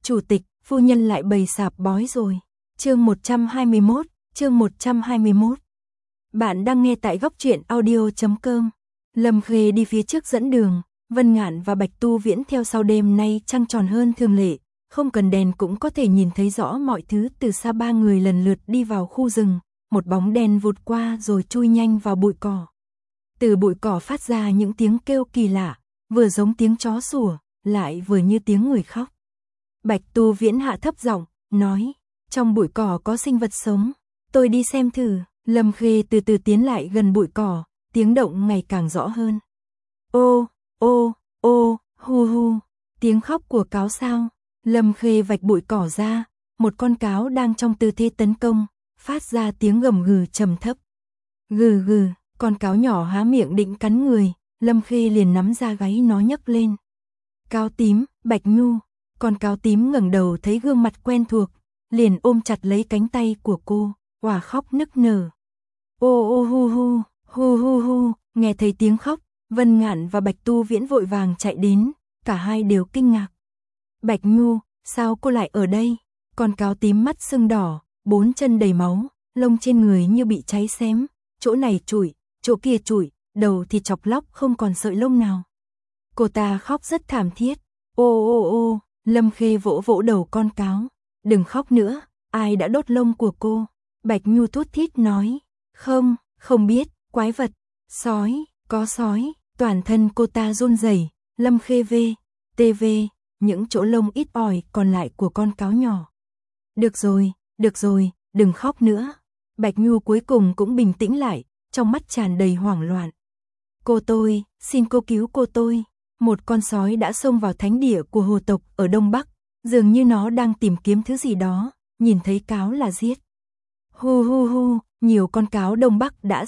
Chủ tịch, phu nhân lại bày sạp bói rồi. Chương 121. Bạn đang nghe tại góc truyện audio.com. Lâm Khê đi phía trước dẫn đường, Vân Ngạn và Bạch Tu Viễn theo sau. Đêm nay trăng tròn hơn thường lệ, không cần đèn cũng có thể nhìn thấy rõ mọi thứ. Từ xa ba người lần lượt đi vào khu rừng, một bóng đen vụt qua rồi chui nhanh vào bụi cỏ. Từ bụi cỏ phát ra những tiếng kêu kỳ lạ, vừa giống tiếng chó sủa, lại vừa như tiếng người khóc. Bạch Tu Viễn hạ thấp giọng, nói, trong bụi cỏ có sinh vật sống, tôi đi xem thử. Lâm Khê từ từ tiến lại gần bụi cỏ, tiếng động ngày càng rõ hơn. Ô, hu hu, tiếng khóc của cáo sao? Lâm Khê vạch bụi cỏ ra, một con cáo đang trong tư thế tấn công, phát ra tiếng gầm gừ trầm thấp. Gừ gừ, con cáo nhỏ há miệng định cắn người, Lâm Khê liền nắm ra gáy nó nhấc lên. Cáo tím, Bạch Nhu. Con cáo tím ngẩng đầu thấy gương mặt quen thuộc, liền ôm chặt lấy cánh tay của cô, òa khóc nức nở. Ô hu hu, nghe thấy tiếng khóc, Vân Ngạn và Bạch Tu Viễn vội vàng chạy đến, cả hai đều kinh ngạc. Bạch Nhu, sao cô lại ở đây? Con cáo tím mắt sưng đỏ, bốn chân đầy máu, lông trên người như bị cháy xém, chỗ này chủi, chỗ kia chủi, đầu thì chọc lóc không còn sợi lông nào. Cô ta khóc rất thảm thiết. Ô, Lâm Khê vỗ vỗ đầu con cáo. Đừng khóc nữa, ai đã đốt lông của cô? Bạch Nhu thút thít nói. Không biết, quái vật, sói, có sói. Toàn thân cô ta run rẩy. Lâm Khê TV, những chỗ lông ít ỏi còn lại của con cáo nhỏ. Được rồi, đừng khóc nữa. Bạch Nhu cuối cùng cũng bình tĩnh lại, trong mắt tràn đầy hoảng loạn. Xin cô cứu cô tôi. Một con sói đã xông vào thánh địa của hồ tộc ở Đông Bắc, dường như nó đang tìm kiếm thứ gì đó, nhìn thấy cáo là giết. Hu, nhiều con cáo Đông Bắc đã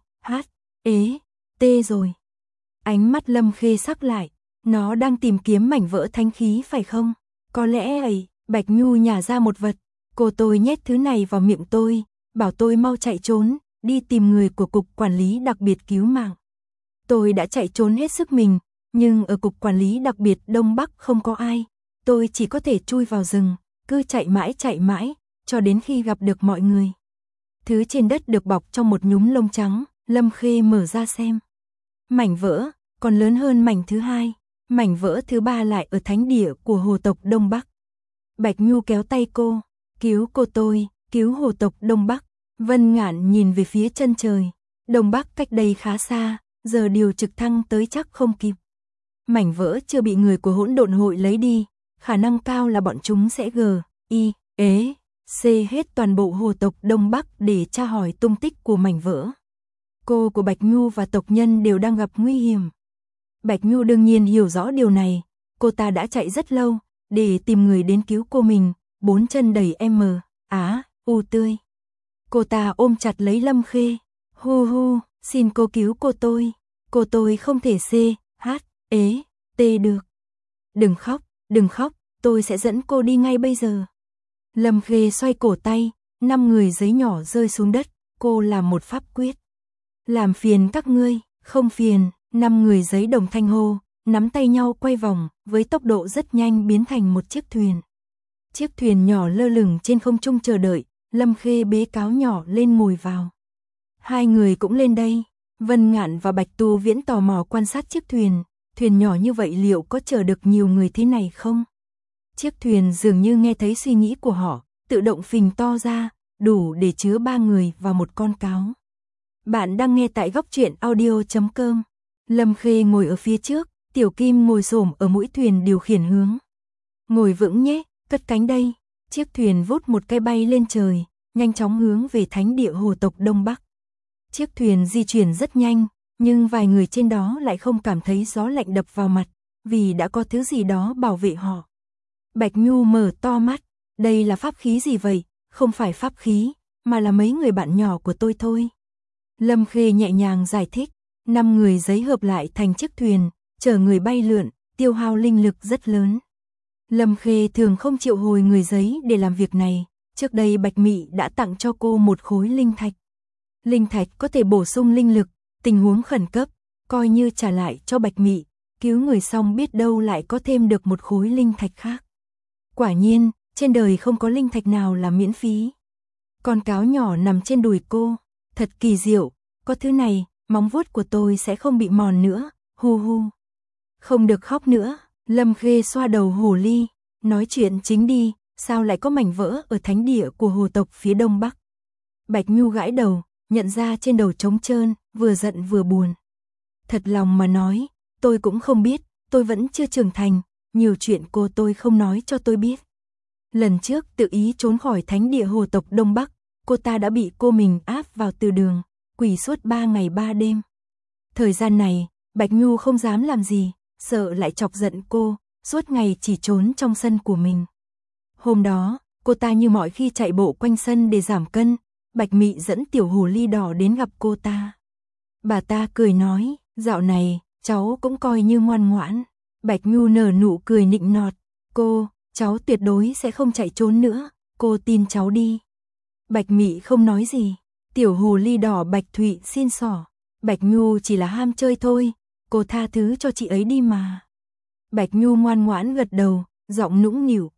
rồi. Ánh mắt Lâm Khê sắc lại, nó đang tìm kiếm mảnh vỡ thánh khí phải không? Có lẽ ấy, Bạch Nhu nhả ra một vật, cô tôi nhét thứ này vào miệng tôi, bảo tôi mau chạy trốn, đi tìm người của cục quản lý đặc biệt cứu mạng. Tôi đã chạy trốn hết sức mình, nhưng ở cục quản lý đặc biệt Đông Bắc không có ai, tôi chỉ có thể chui vào rừng, cứ chạy mãi, cho đến khi gặp được mọi người. Thứ trên đất được bọc trong một nhúm lông trắng, Lâm Khê mở ra xem. Mảnh vỡ, còn lớn hơn mảnh thứ hai, mảnh vỡ thứ ba lại ở thánh địa của hồ tộc Đông Bắc. Bạch Nhu kéo tay cô, cứu cô tôi, cứu hồ tộc Đông Bắc. Vân Ngạn nhìn về phía chân trời, Đông Bắc cách đây khá xa, giờ điều trực thăng tới chắc không kịp. Mảnh vỡ chưa bị người của hỗn độn hội lấy đi, khả năng cao là bọn chúng sẽ hết toàn bộ hồ tộc Đông Bắc để tra hỏi tung tích của mảnh vỡ. Cô của Bạch Nhu và tộc nhân đều đang gặp nguy hiểm. Bạch Nhu đương nhiên hiểu rõ điều này, cô ta đã chạy rất lâu để tìm người đến cứu cô mình, bốn chân đầy tươi. Cô ta ôm chặt lấy Lâm Khê. Hu, xin cô cứu cô tôi không thể được. Đừng khóc, tôi sẽ dẫn cô đi ngay bây giờ. Lâm Khê xoay cổ tay, 5 người giấy nhỏ rơi xuống đất, cô làm một pháp quyết. Làm phiền các ngươi, không phiền, 5 người giấy đồng thanh hô, nắm tay nhau quay vòng, với tốc độ rất nhanh biến thành một chiếc thuyền. Chiếc thuyền nhỏ lơ lửng trên không trung chờ đợi, Lâm Khê bế cáo nhỏ lên ngồi vào. Hai người cũng lên đây. Vân Ngạn và Bạch Tu Viễn tò mò quan sát chiếc thuyền nhỏ như vậy liệu có chở được nhiều người thế này không? Chiếc thuyền dường như nghe thấy suy nghĩ của họ, tự động phình to ra, đủ để chứa 3 người và một con cáo. Bạn đang nghe tại góc truyện audio.com. Lâm Khê ngồi ở phía trước, Tiểu Kim ngồi xổm ở mũi thuyền điều khiển hướng. Ngồi vững nhé, cất cánh đây. Chiếc thuyền vút một cái bay lên trời, nhanh chóng hướng về thánh địa hồ tộc Đông Bắc. Chiếc thuyền di chuyển rất nhanh, nhưng vài người trên đó lại không cảm thấy gió lạnh đập vào mặt, vì đã có thứ gì đó bảo vệ họ. Bạch Nhu mở to mắt, đây là pháp khí gì vậy? Không phải pháp khí, mà là mấy người bạn nhỏ của tôi thôi. Lâm Khê nhẹ nhàng giải thích, 5 người giấy hợp lại thành chiếc thuyền, chở người bay lượn, tiêu hao linh lực rất lớn. Lâm Khê thường không triệu hồi người giấy để làm việc này, trước đây Bạch Mị đã tặng cho cô một khối linh thạch. Linh thạch có thể bổ sung linh lực, tình huống khẩn cấp, coi như trả lại cho Bạch Mị, cứu người xong biết đâu lại có thêm được một khối linh thạch khác. Quả nhiên, trên đời không có linh thạch nào là miễn phí. Con cáo nhỏ nằm trên đùi cô, thật kỳ diệu, có thứ này, móng vuốt của tôi sẽ không bị mòn nữa, hu hu. Không được khóc nữa, Lâm Khê xoa đầu hồ ly, nói chuyện chính đi, sao lại có mảnh vỡ ở thánh địa của hồ tộc phía đông bắc. Bạch Nhu gãi đầu, nhận ra trên đầu trống trơn, vừa giận vừa buồn. Thật lòng mà nói, tôi cũng không biết, tôi vẫn chưa trưởng thành, nhiều chuyện cô tôi không nói cho tôi biết. Lần trước tự ý trốn khỏi thánh địa hồ tộc Đông Bắc, cô ta đã bị cô mình áp vào từ đường, quỳ suốt 3 ngày 3 đêm. Thời gian này, Bạch Nhu không dám làm gì, sợ lại chọc giận cô, suốt ngày chỉ trốn trong sân của mình. Hôm đó, cô ta như mọi khi chạy bộ quanh sân để giảm cân, Bạch Mị dẫn tiểu hồ ly đỏ đến gặp cô ta. Bà ta cười nói, dạo này, cháu cũng coi như ngoan ngoãn. Bạch Nhu nở nụ cười nịnh nọt, cháu tuyệt đối sẽ không chạy trốn nữa, cô tin cháu đi. Bạch Mị không nói gì, tiểu hồ ly đỏ Bạch Thụy xin xỏ, Bạch Nhu chỉ là ham chơi thôi, cô tha thứ cho chị ấy đi mà. Bạch Nhu ngoan ngoãn gật đầu, giọng nũng nịu,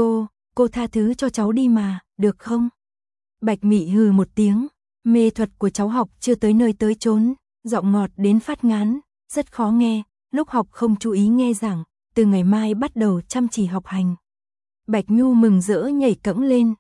cô tha thứ cho cháu đi mà, được không? Bạch Mị hừ một tiếng, mê thuật của cháu học chưa tới nơi tới chốn, giọng ngọt đến phát ngán, rất khó nghe, lúc học không chú ý nghe giảng, từ ngày mai bắt đầu chăm chỉ học hành. Bạch Nhu mừng rỡ nhảy cẫng lên,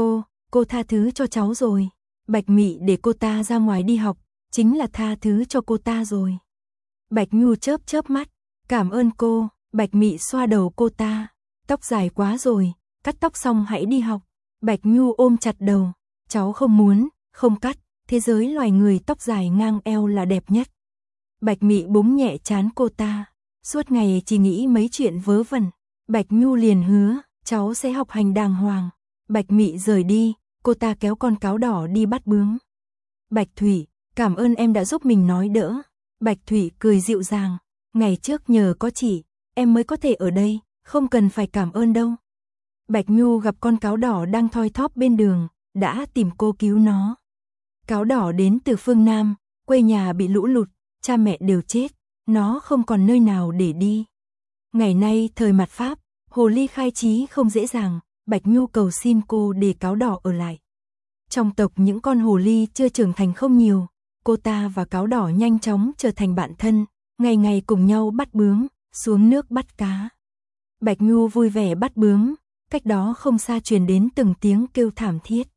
cô tha thứ cho cháu rồi. Bạch Mị để cô ta ra ngoài đi học, chính là tha thứ cho cô ta rồi. Bạch Nhu chớp chớp mắt, cảm ơn cô. Bạch Mị xoa đầu cô ta, tóc dài quá rồi, cắt tóc xong hãy đi học. Bạch Nhu ôm chặt đầu, cháu không muốn, không cắt, thế giới loài người tóc dài ngang eo là đẹp nhất. Bạch Mị búng nhẹ trán cô ta, suốt ngày chỉ nghĩ mấy chuyện vớ vẩn. Bạch Nhu liền hứa, cháu sẽ học hành đàng hoàng. Bạch Mị rời đi, cô ta kéo con cáo đỏ đi bắt bướm. Bạch Thủy, cảm ơn em đã giúp mình nói đỡ. Bạch Thủy cười dịu dàng, ngày trước nhờ có chị, em mới có thể ở đây, không cần phải cảm ơn đâu. Bạch Nhu gặp con cáo đỏ đang thoi thóp bên đường, đã tìm cô cứu nó. Cáo đỏ đến từ phương Nam, quê nhà bị lũ lụt, cha mẹ đều chết, nó không còn nơi nào để đi. Ngày nay thời mạt Pháp, hồ ly khai trí không dễ dàng, Bạch Nhu cầu xin cô để cáo đỏ ở lại. Trong tộc những con hồ ly chưa trưởng thành không nhiều, cô ta và cáo đỏ nhanh chóng trở thành bạn thân, ngày ngày cùng nhau bắt bướm, xuống nước bắt cá. Bạch Nhu vui vẻ bắt bướm, cách đó không xa truyền đến từng tiếng kêu thảm thiết.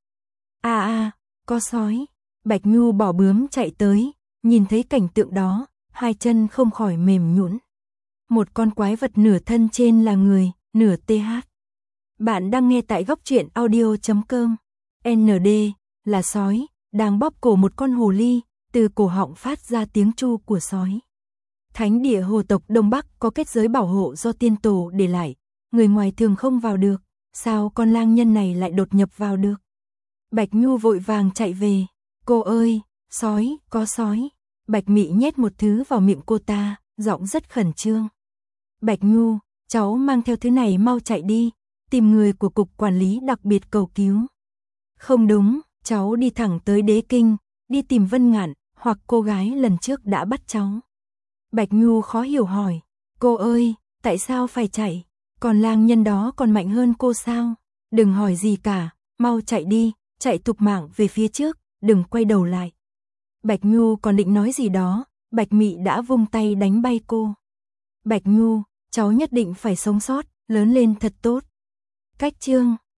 Có sói. Bạch Nhu bỏ bướm chạy tới, nhìn thấy cảnh tượng đó, hai chân không khỏi mềm nhũn. Một con quái vật nửa thân trên là người, nửa TH. Bạn đang nghe tại góc truyện audio.com. ND là sói, đang bóp cổ một con hồ ly, từ cổ họng phát ra tiếng chu của sói. Thánh địa hồ tộc Đông Bắc có kết giới bảo hộ do tiên tổ để lại, người ngoài thường không vào được, sao con lang nhân này lại đột nhập vào được? Bạch Nhu vội vàng chạy về, cô ơi, sói, có sói. Bạch Mị nhét một thứ vào miệng cô ta, giọng rất khẩn trương. Bạch Nhu, cháu mang theo thứ này mau chạy đi, tìm người của cục quản lý đặc biệt cầu cứu. Không đúng, cháu đi thẳng tới Đế Kinh, đi tìm Vân Ngạn, hoặc cô gái lần trước đã bắt cháu. Bạch Nhu khó hiểu hỏi, cô ơi, tại sao phải chạy? Còn lang nhân đó còn mạnh hơn cô sao? Đừng hỏi gì cả, mau chạy đi, chạy thục mạng về phía trước, đừng quay đầu lại. Bạch Nhu còn định nói gì đó, Bạch Mị đã vung tay đánh bay cô. Bạch Nhu, cháu nhất định phải sống sót, lớn lên thật tốt. Cách chương